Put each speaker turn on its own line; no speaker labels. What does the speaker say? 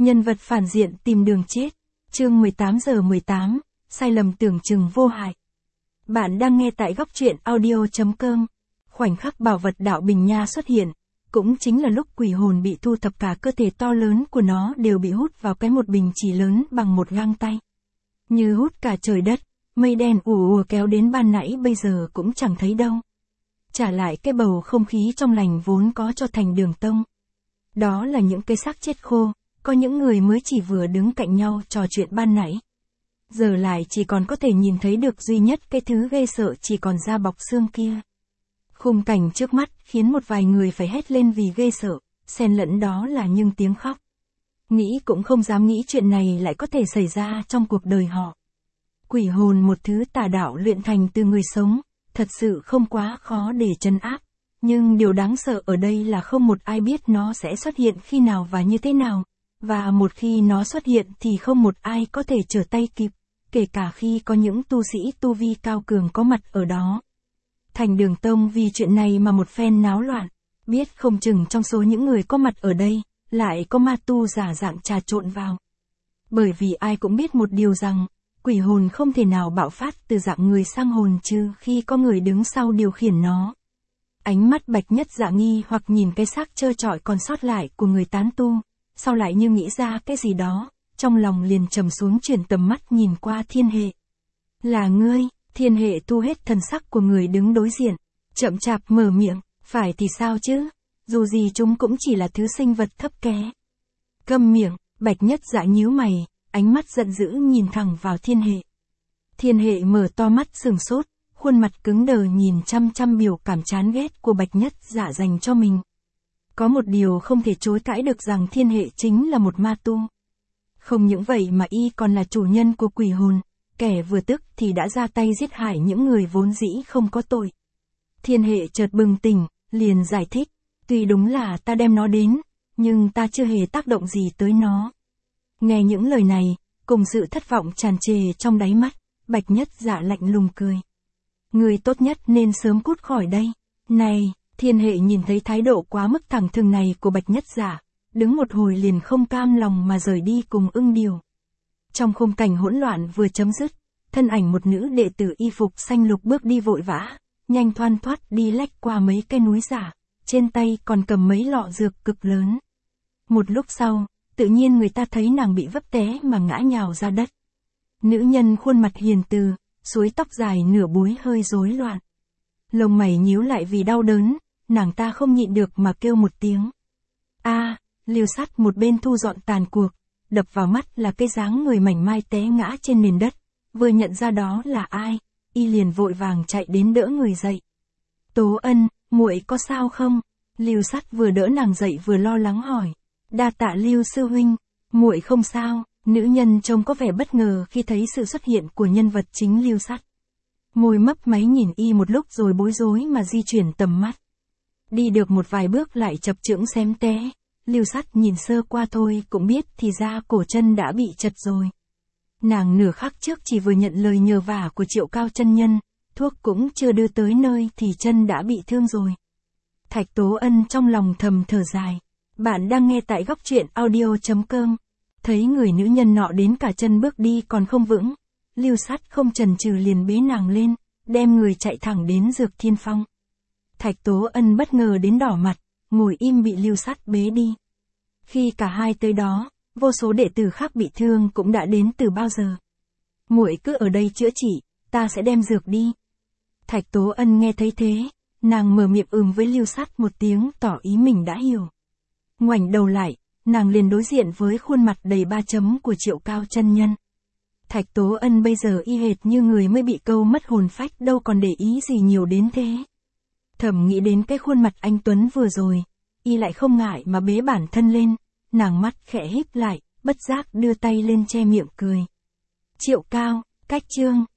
Nhân vật phản diện tìm đường chết. Chương 18:18, sai lầm tưởng chừng vô hại. Bạn đang nghe tại góc truyện audio.com. Khoảnh khắc bảo vật đạo Bình Nha xuất hiện, cũng chính là lúc quỷ hồn bị thu thập, cả cơ thể to lớn của nó đều bị hút vào cái một bình chỉ lớn bằng một gang tay. Như hút cả trời đất, mây đen ùa ùa kéo đến ban nãy bây giờ cũng chẳng thấy đâu. Trả lại cái bầu không khí trong lành vốn có cho Thành Đường Tông. Đó là những cây xác chết khô, có những người mới chỉ vừa đứng cạnh nhau trò chuyện ban nãy. Giờ lại chỉ còn có thể nhìn thấy được duy nhất cái thứ ghê sợ chỉ còn da bọc xương kia. Khung cảnh trước mắt khiến một vài người phải hét lên vì ghê sợ, xen lẫn đó là những tiếng khóc. Nghĩ cũng không dám nghĩ chuyện này lại có thể xảy ra trong cuộc đời họ. Quỷ hồn, một thứ tà đạo luyện thành từ người sống, thật sự không quá khó để trấn áp. Nhưng điều đáng sợ ở đây là không một ai biết nó sẽ xuất hiện khi nào và như thế nào. Và một khi nó xuất hiện thì không một ai có thể trở tay kịp, kể cả khi có những tu sĩ tu vi cao cường có mặt ở đó. Thành Đường Tông vì chuyện này mà một phen náo loạn, biết không chừng trong số những người có mặt ở đây, lại có ma tu giả dạng trà trộn vào. Bởi vì ai cũng biết một điều rằng, quỷ hồn không thể nào bạo phát từ dạng người sang hồn trừ khi có người đứng sau điều khiển nó. Ánh mắt Bạch Nhất Dạ nghi hoặc nhìn cái xác trơ trọi còn sót lại của người tán tu, sau lại như nghĩ ra cái gì đó, trong lòng liền trầm xuống, chuyển tầm mắt nhìn qua Thiên Hệ. Là ngươi? Thiên Hệ thu hết thần sắc của người đứng đối diện, chậm chạp mở miệng, phải thì sao chứ, dù gì chúng cũng chỉ là thứ sinh vật thấp ké. Câm miệng, Bạch Nhất Dạ nhíu mày, ánh mắt giận dữ nhìn thẳng vào Thiên Hệ. Thiên Hệ mở to mắt sửng sốt, khuôn mặt cứng đờ nhìn chăm chăm biểu cảm chán ghét của Bạch Nhất Dạ dành cho mình. Có một điều không thể chối cãi được rằng Thiên Hệ chính là một ma tu. Không những vậy mà y còn là chủ nhân của quỷ hồn, kẻ vừa tức thì đã ra tay giết hại những người vốn dĩ không có tội. Thiên Hệ chợt bừng tỉnh, liền giải thích, tuy đúng là ta đem nó đến, nhưng ta chưa hề tác động gì tới nó. Nghe những lời này, cùng sự thất vọng tràn trề trong đáy mắt, Bạch Nhất Dạ lạnh lùng cười. Người tốt nhất nên sớm cút khỏi đây. Này! Thiên Hệ nhìn thấy thái độ quá mức thẳng thừng này của Bạch Nhất Dạ, đứng một hồi liền không cam lòng mà rời đi cùng Ưng Điều. Trong khung cảnh hỗn loạn vừa chấm dứt, thân ảnh một nữ đệ tử y phục xanh lục bước đi vội vã, nhanh thoăn thoắt đi lách qua mấy cây núi giả, trên tay còn cầm mấy lọ dược cực lớn. Một lúc sau, tự nhiên người ta thấy nàng bị vấp té mà ngã nhào ra đất. Nữ nhân khuôn mặt hiền từ, suối tóc dài nửa búi hơi rối loạn. Lông mày nhíu lại vì đau đớn, nàng ta không nhịn được mà kêu một tiếng. A! Liêu Sắt một bên thu dọn tàn cuộc, đập vào mắt là cái dáng người mảnh mai té ngã trên nền đất, vừa nhận ra đó là ai, y liền vội vàng chạy đến đỡ người dậy. Tố Ân, muội có sao không? Liêu Sắt vừa đỡ nàng dậy vừa lo lắng hỏi. Đa tạ Liêu sư huynh, muội không sao. Nữ nhân trông có vẻ bất ngờ khi thấy sự xuất hiện của nhân vật chính Liêu Sắt. Môi mấp máy nhìn y một lúc rồi bối rối mà di chuyển tầm mắt. Đi được một vài bước lại chập chững xém té. Liêu Sắt nhìn sơ qua thôi cũng biết thì ra cổ chân đã bị chật rồi. Nàng nửa khắc trước chỉ vừa nhận lời nhờ vả của Triệu Cao chân nhân, thuốc cũng chưa đưa tới nơi thì chân đã bị thương rồi. Thạch Tố Ân trong lòng thầm thở dài. Bạn đang nghe tại góc truyện audio.com. Thấy người nữ nhân nọ đến cả chân bước đi còn không vững, Liêu Sắt không chần chừ liền bế nàng lên, đem người chạy thẳng đến Dược Thiên Phong. Thạch Tố Ân bất ngờ đến đỏ mặt, ngồi im bị Liêu Sắt bế đi. Khi cả hai tới đó, vô số đệ tử khác bị thương cũng đã đến từ bao giờ. Muội cứ ở đây chữa trị, ta sẽ đem dược đi. Thạch Tố Ân nghe thấy thế, nàng mở miệng với Liêu Sắt một tiếng tỏ ý mình đã hiểu. Ngoảnh đầu lại, nàng liền đối diện với khuôn mặt đầy ba chấm của Triệu Cao chân nhân. Thạch Tố Ân bây giờ y hệt như người mới bị câu mất hồn phách, đâu còn để ý gì nhiều đến thế. Thầm nghĩ đến cái khuôn mặt anh tuấn vừa rồi, y lại không ngại mà bế bản thân lên, nàng mắt khẽ híp lại, bất giác đưa tay lên che miệng cười. Triệu Cao, cách chương.